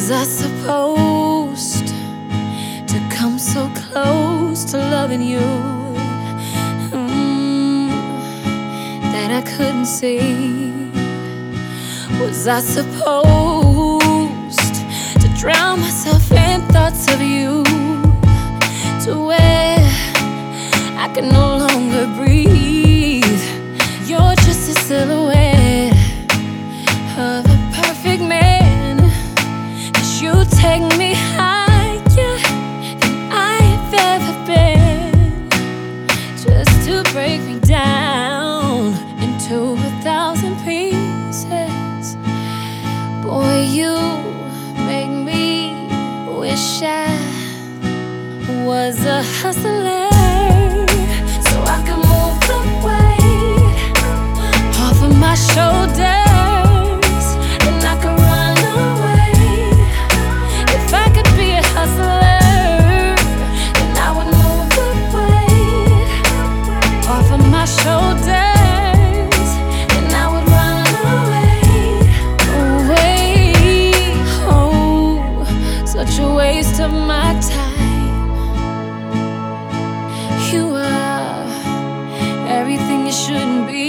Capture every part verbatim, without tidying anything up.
Was I supposed to come so close to loving you mm, that I couldn't see? Was I supposed to drown myself in thoughts of you to where I can no longer breathe? You're just a silhouette of a perfect man, 'cause you take me higher than I've ever been, just to break me down into a thousand pieces. Boy, you make me wish I was a hustler, so I could move the weight off of my shoulders, and I could run away. If I could be a hustler, then I would move the weight off of my shoulders, and I would run away. Away, oh, such a waste of my time. You are everything you shouldn't be.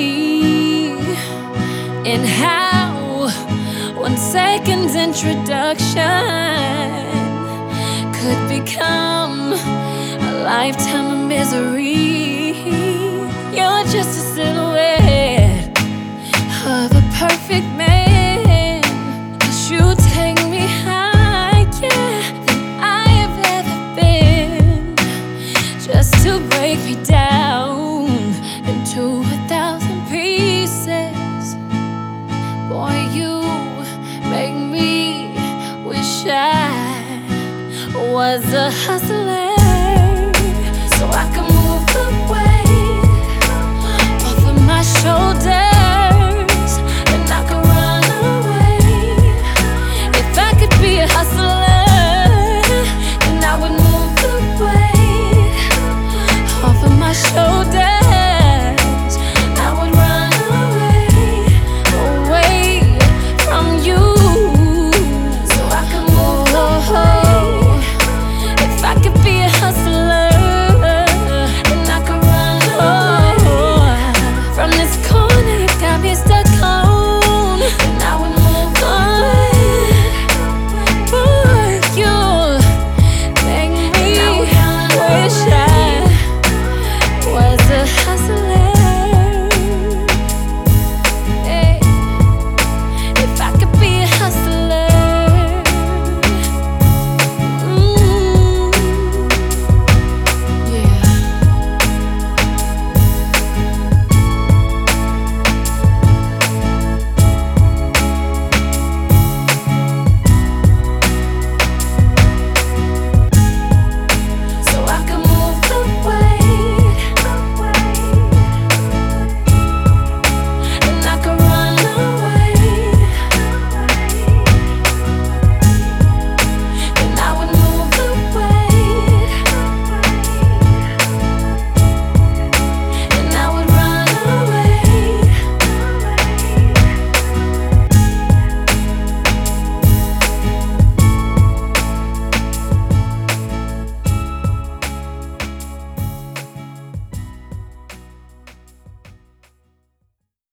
And how one second's introduction could become a lifetime of misery. You're just a silhouette of a perfect man, 'cause you take me higher than I have ever been, just to break me down into a thousand pieces. Boy, you make me wish I was a hustler, so I could move the weight off of my shoulders.